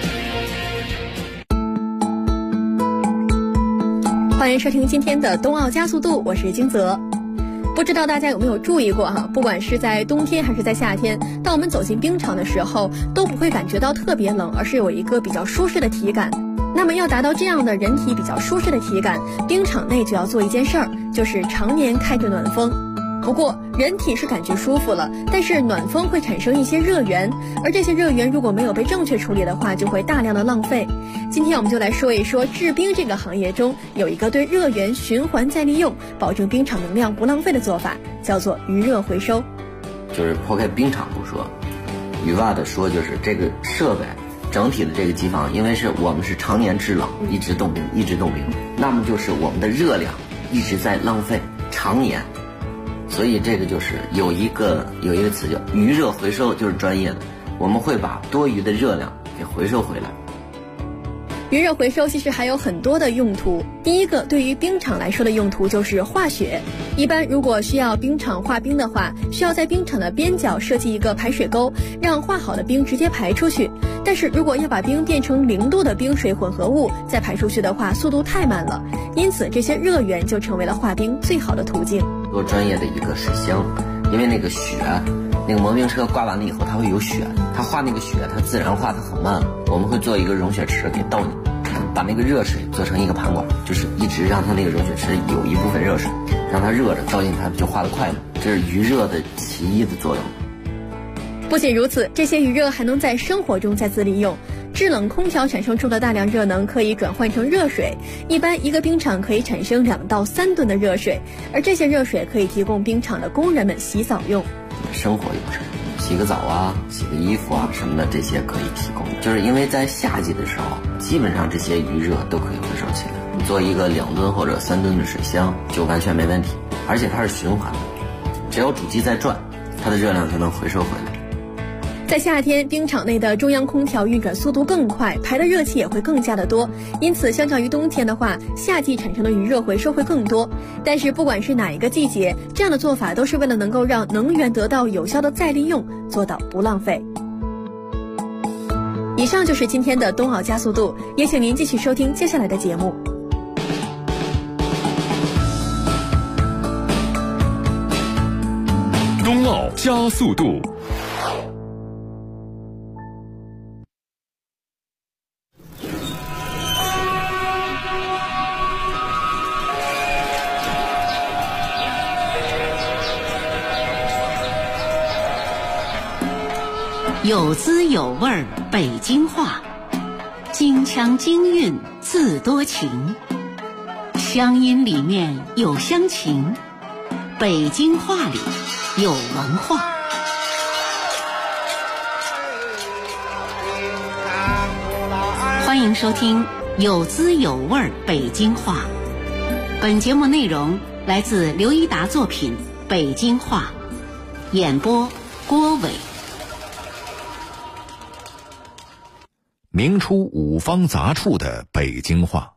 [SPEAKER 10] 欢迎收听今天的冬奥加速度，我是金泽。不知道大家有没有注意过不管是在冬天还是在夏天，当我们走进冰场的时候，都不会感觉到特别冷，而是有一个比较舒适的体感。那么要达到这样的人体比较舒适的体感，冰场内就要做一件事儿，就是常年开着暖风。不过人体是感觉舒服了，但是暖风会产生一些热源，而这些热源如果没有被正确处理的话，就会大量的浪费。今天我们就来说一说制冰这个行业中有一个对热源循环再利用，保证冰场能量不浪费的做法，叫做余热回收。
[SPEAKER 11] 就是抛开冰场不说，语外的说，就是这个设备整体的这个机房，因为我们是常年制冷，一直冻冰，那么就是我们的热量一直在浪费，常年。所以这个就是有一个词叫余热回收，就是专业的，我们会把多余的热量给回收回来。
[SPEAKER 10] 余热回收其实还有很多的用途。第一个，对于冰场来说的用途就是化雪。一般如果需要冰场化冰的话，需要在冰场的边角设计一个排水沟，让化好的冰直接排出去。但是如果要把冰变成0度的冰水混合物再排出去的话，速度太慢了，因此这些热源就成为了化冰最好的途径。
[SPEAKER 11] 做专业的一个水箱，因为那个雪，那个磨冰车刮完了以后它会有雪，它化那个雪它自然化它很慢，我们会做一个融雪池给倒进，把那个热水做成一个盘管，就是一直让它那个融雪池有一部分热水，让它热着倒进它就化得快了，这是余热的其一的作用。
[SPEAKER 10] 不仅如此，这些余热还能在生活中再次利用。制冷空调产生出的大量热能可以转换成热水，一般一个冰场可以产生2到3吨的热水，而这些热水可以提供冰场的工人们洗澡用。
[SPEAKER 11] 生活用水，洗个澡啊，洗个衣服啊什么的，这些可以提供。就是因为在夏季的时候，基本上这些余热都可以回收起来，你做一个2吨或者3吨的水箱就完全没问题，而且它是循环的，只要主机在转，它的热量就能回收回来。
[SPEAKER 10] 在夏天，冰场内的中央空调运转速度更快，排的热气也会更加的多，因此相较于冬天的话，夏季产生的余热回收会更多。但是不管是哪一个季节，这样的做法都是为了能够让能源得到有效的再利用，做到不浪费。以上就是今天的冬奥加速度，也请您继续收听接下来的节目。
[SPEAKER 2] 冬奥加速度。
[SPEAKER 1] 有滋有味儿北京话，京腔京韵字多情，乡音里面有乡情，北京话里有文化。欢迎收听有滋有味儿北京话。本节目内容来自刘一达作品《北京话》，演播郭伟。
[SPEAKER 12] 名出五方杂处的北京话。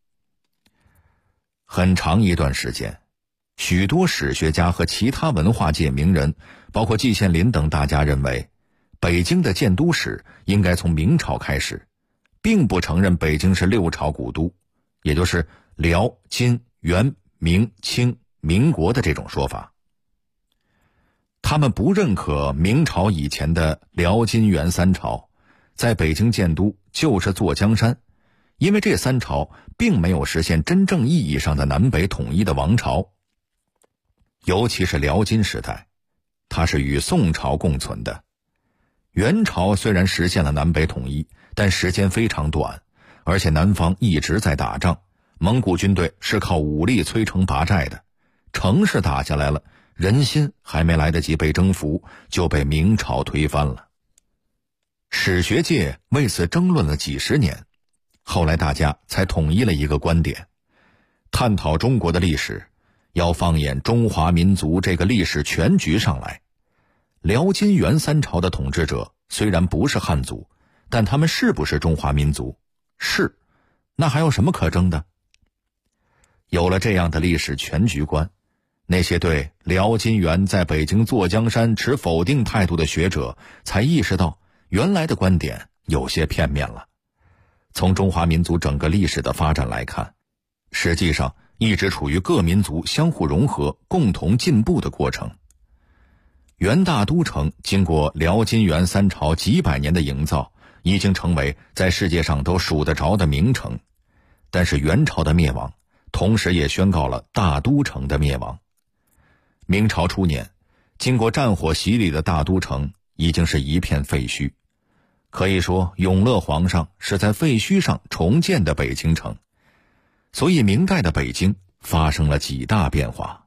[SPEAKER 12] 很长一段时间，许多史学家和其他文化界名人，包括季羡林等大家认为，北京的建都史应该从明朝开始，并不承认北京是6朝古都，也就是辽、金、元、明、清、民国的这种说法。他们不认可明朝以前的辽、金、元3朝，在北京建都就是坐江山，因为这3朝并没有实现真正意义上的南北统一的王朝。尤其是辽金时代，它是与宋朝共存的。元朝虽然实现了南北统一，但时间非常短，而且南方一直在打仗，蒙古军队是靠武力摧城拔寨的，城市打下来了，人心还没来得及被征服，就被明朝推翻了。史学界为此争论了几十年，后来大家才统一了一个观点：探讨中国的历史，要放眼中华民族这个历史全局上来。 辽金元三朝的统治者虽然不是汉族，但他们是不是中华民族？是，那还有什么可争的？有了这样的历史全局观，那些对辽金元在北京坐江山持否定态度的学者才意识到，原来的观点有些片面了。从中华民族整个历史的发展来看，实际上一直处于各民族相互融合、共同进步的过程。元大都城经过辽金元三朝几百年的营造，已经成为在世界上都数得着的名城。但是元朝的灭亡，同时也宣告了大都城的灭亡。明朝初年，经过战火洗礼的大都城已经是一片废墟。可以说，永乐皇上是在废墟上重建的北京城。所以明代的北京发生了几大变化。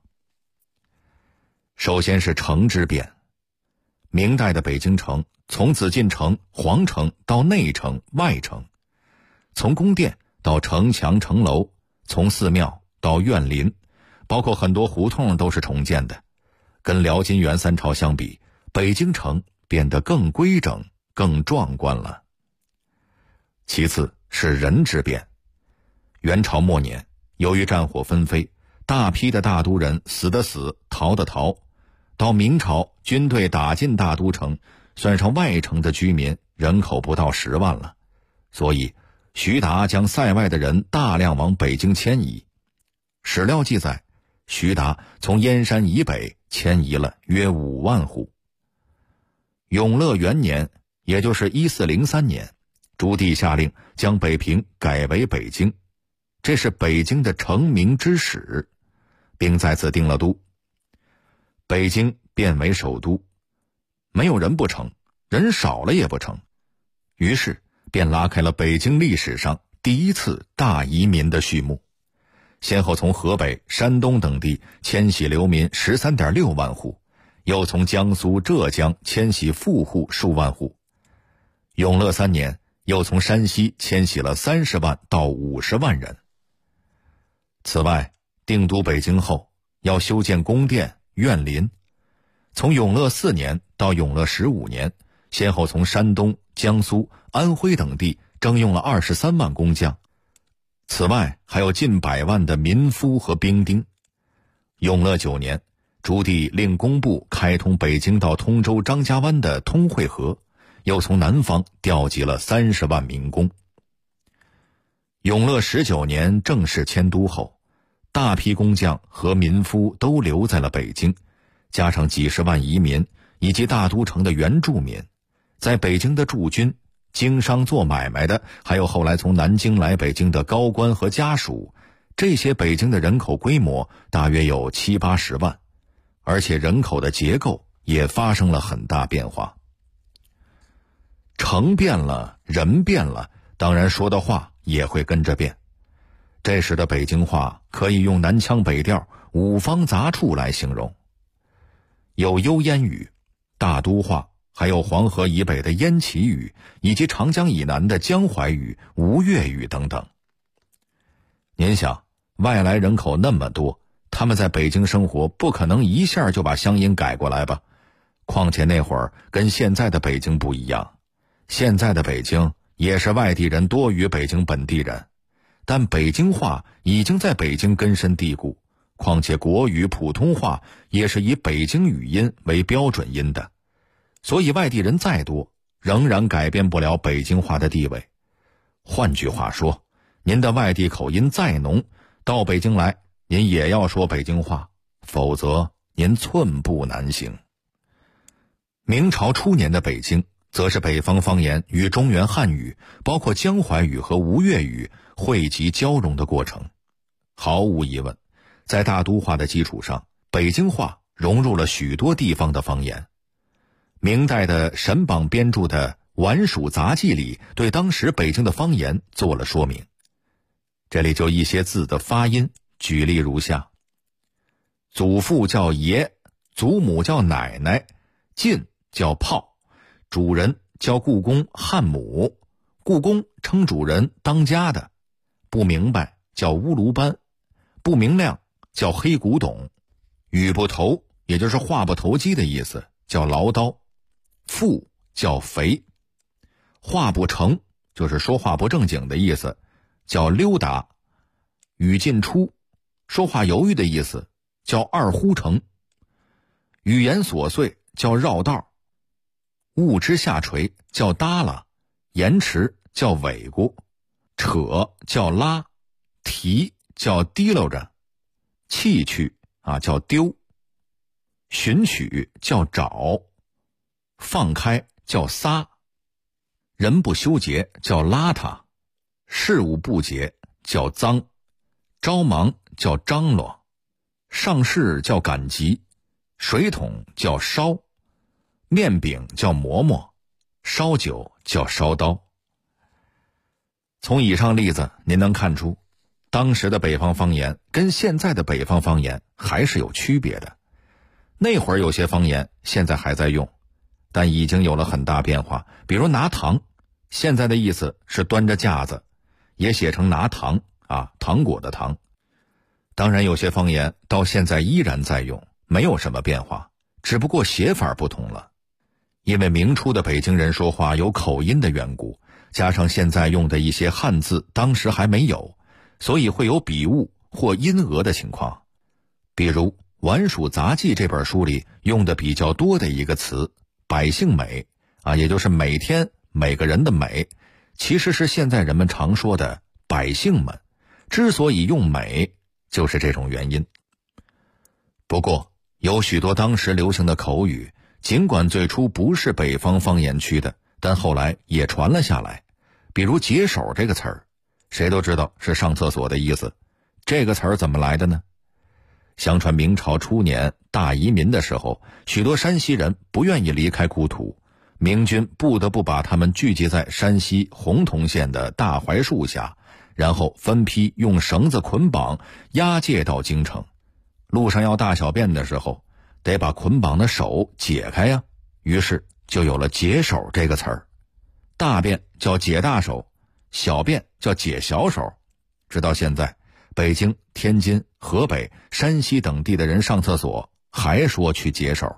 [SPEAKER 12] 首先是城之变。明代的北京城从紫禁城、皇城到内城、外城，从宫殿到城墙城楼，从寺庙到院林，包括很多胡同都是重建的。跟辽金元三朝相比，北京城变得更规整、更壮观了。其次是人之变。元朝末年，由于战火纷飞，大批的大都人死的死，逃的逃。到明朝，军队打进大都城，算上外城的居民，人口不到10万了。所以徐达将塞外的人大量往北京迁移。史料记载，徐达从燕山以北迁移了约5万户。永乐元年，也就是1403年，朱棣下令将北平改为北京，这是北京的成名之始，并在此定了都。北京变为首都，没有人不成，人少了也不成，于是便拉开了北京历史上第一次大移民的序幕，先后从河北、山东等地迁徙流民 13.6 万户，又从江苏、浙江迁徙富户数万户。永乐3年，又从山西迁徙了30万到50万人。此外，定都北京后，要修建宫殿、院林。从永乐4年到永乐15年，先后从山东、江苏、安徽等地征用了23万工匠。此外，还有近100万的民夫和兵丁。永乐9年，朱棣令工部开通北京到通州张家湾的通惠河，又从南方调集了30万民工。永乐19年正式迁都后，大批工匠和民夫都留在了北京，加上几十万移民以及大都城的原住民，在北京的驻军、经商做买卖的，还有后来从南京来北京的高官和家属，这些北京的人口规模大约有70-80万，而且人口的结构也发生了很大变化。城变了，人变了，当然说的话也会跟着变。这时的北京话可以用南腔北调、五方杂处来形容，有幽燕语、大都话，还有黄河以北的燕齐语，以及长江以南的江淮语、吴越语等等。您想，外来人口那么多，他们在北京生活，不可能一下就把乡音改过来吧？况且那会儿跟现在的北京不一样，现在的北京也是外地人多于北京本地人，但北京话已经在北京根深蒂固，况且国语、普通话也是以北京语音为标准音的，所以外地人再多，仍然改变不了北京话的地位。换句话说，您的外地口音再浓，到北京来，您也要说北京话，否则您寸步难行。明朝初年的北京，则是北方方言与中原汉语，包括江淮语和吴越语汇集交融的过程。毫无疑问，在大都话的基础上，北京话融入了许多地方的方言。明代的沈榜编著的《皖蜀杂记》里，对当时北京的方言做了说明。这里就一些字的发音，举例如下：祖父叫爷，祖母叫奶奶，进叫炮，主人叫故宫汉母，故宫称主人当家的，不明白叫乌卢班，不明亮叫黑古董，语不投也就是话不投机的意思， 叫唠叨，腹叫肥，话不成就是说话不正经的意思，叫溜达，语进出说话犹豫的意思叫二呼成，语言琐碎叫绕道，物之下垂叫耷拉，延迟叫尾咕，扯叫拉，提叫提溜着，弃去叫丢，寻取叫找，放开叫撒，人不修洁叫邋遢，事物不洁叫脏，着忙叫张罗，上事叫赶集，水桶叫烧，面饼叫馍馍，烧酒叫烧刀。从以上例子您能看出，当时的北方方言跟现在的北方方言还是有区别的。那会儿有些方言现在还在用，但已经有了很大变化。比如拿糖，现在的意思是端着架子，也写成拿糖糖果的糖。当然有些方言到现在依然在用，没有什么变化，只不过写法不同了。因为明初的北京人说话有口音的缘故，加上现在用的一些汉字当时还没有，所以会有笔误或音讹的情况。比如《晚蜀杂记》这本书里用的比较多的一个词百姓美也就是每天每个人的美，其实是现在人们常说的百姓们，之所以用美就是这种原因。不过有许多当时流行的口语，尽管最初不是北方方言区的，但后来也传了下来。比如解手这个词儿，谁都知道是上厕所的意思，这个词儿怎么来的呢？相传明朝初年大移民的时候，许多山西人不愿意离开故土，明军不得不把他们聚集在山西洪洞县的大槐树下，然后分批用绳子捆绑押解到京城。路上要大小便的时候，得把捆绑的手解开呀，于是就有了解手这个词儿。大便叫解大手，小便叫解小手。直到现在，北京、天津、河北、山西等地的人上厕所还说去解手。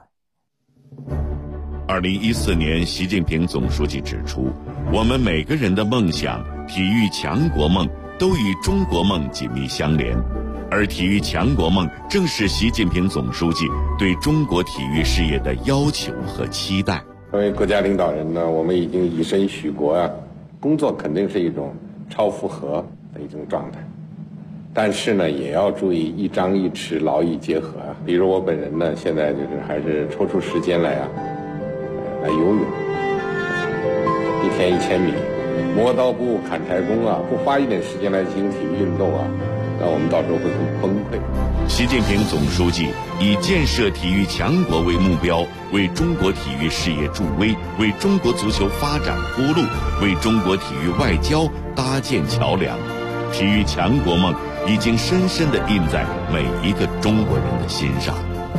[SPEAKER 13] 2014年，习近平总书记指出，我们每个人的梦想、体育强国梦都与中国梦紧密相连，而体育强国梦正是习近平总书记对中国体育事业的要求和期待。
[SPEAKER 14] 作为国家领导人呢，我们已经以身许国工作肯定是一种超负荷的一种状态，但是呢，也要注意一张一弛，劳逸结合比如我本人呢，现在就是还是抽出时间来游泳，一天1000米，磨刀不误砍柴工不花一点时间来进行体育运动那我们到时候会很崩溃。
[SPEAKER 13] 习近平总书记以建设体育强国为目标，为中国体育事业助威，为中国足球发展铺路，为中国体育外交搭建桥梁。体育强国梦已经深深地印在每一个中国人的心上。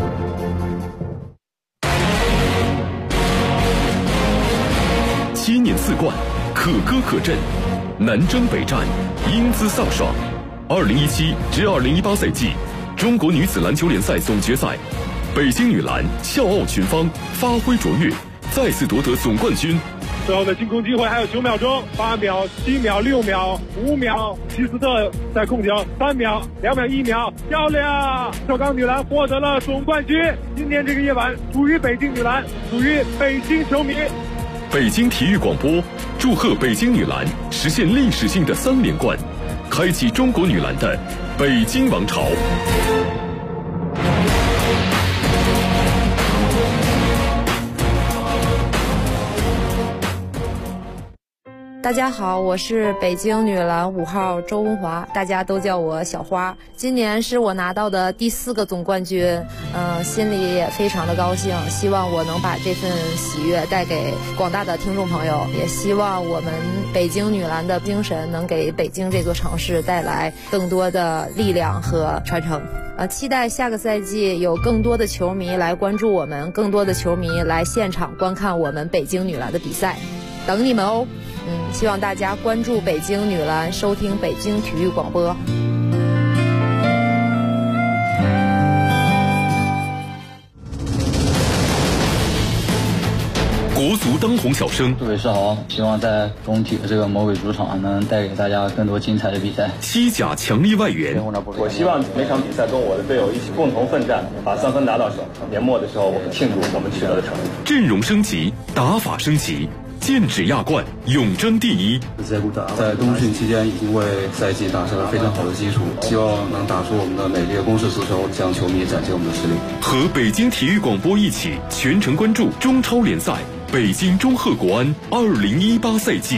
[SPEAKER 15] 7年4冠，可歌可阵，南征北战，英姿飒爽。2017至2018赛季中国女子篮球联赛总决赛，北京女篮笑傲群芳，发挥卓越，再次夺得总冠军。
[SPEAKER 16] 最后的进攻机会还有9秒钟，8秒、7秒、6秒、5秒，希斯特在控球，3秒、2秒、1秒，漂亮！首钢女篮获得了总冠军。今天这个夜晚属于北京女篮，属于北京球迷。
[SPEAKER 15] 北京体育广播祝贺北京女篮实现历史性的3连冠，开启中国女篮的北京王朝。
[SPEAKER 17] 大家好，我是北京女篮5号周文华，大家都叫我小花。今年是我拿到的第4个总冠军，心里也非常的高兴，希望我能把这份喜悦带给广大的听众朋友，也希望我们北京女篮的精神能给北京这座城市带来更多的力量和传承。期待下个赛季有更多的球迷来关注我们，更多的球迷来现场观看我们北京女篮的比赛，等你们哦。希望大家关注北京女篮，收听北京体育广播。
[SPEAKER 15] 俗当红小生。
[SPEAKER 18] 杜伟世豪，希望在中体的这个魔鬼主场能带给大家更多精彩的比赛。
[SPEAKER 15] 西甲强力外援，
[SPEAKER 19] 我希望每场比赛跟我的队友一起共同奋战，把3分拿到手。年末的时候，我们庆祝我们取得的成绩。
[SPEAKER 15] 阵容升级，打法升级，剑指亚冠，永争第一。
[SPEAKER 20] 在冬训期间已经为赛季打下了非常好的基础，希望能打出我们的美丽的攻势足球，向球迷展现我们的实力。
[SPEAKER 15] 和北京体育广播一起全程关注中超联赛北京中赫国安2018赛季。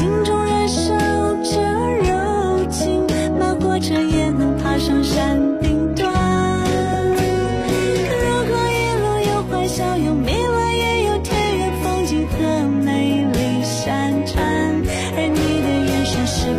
[SPEAKER 3] 这也能爬上山顶。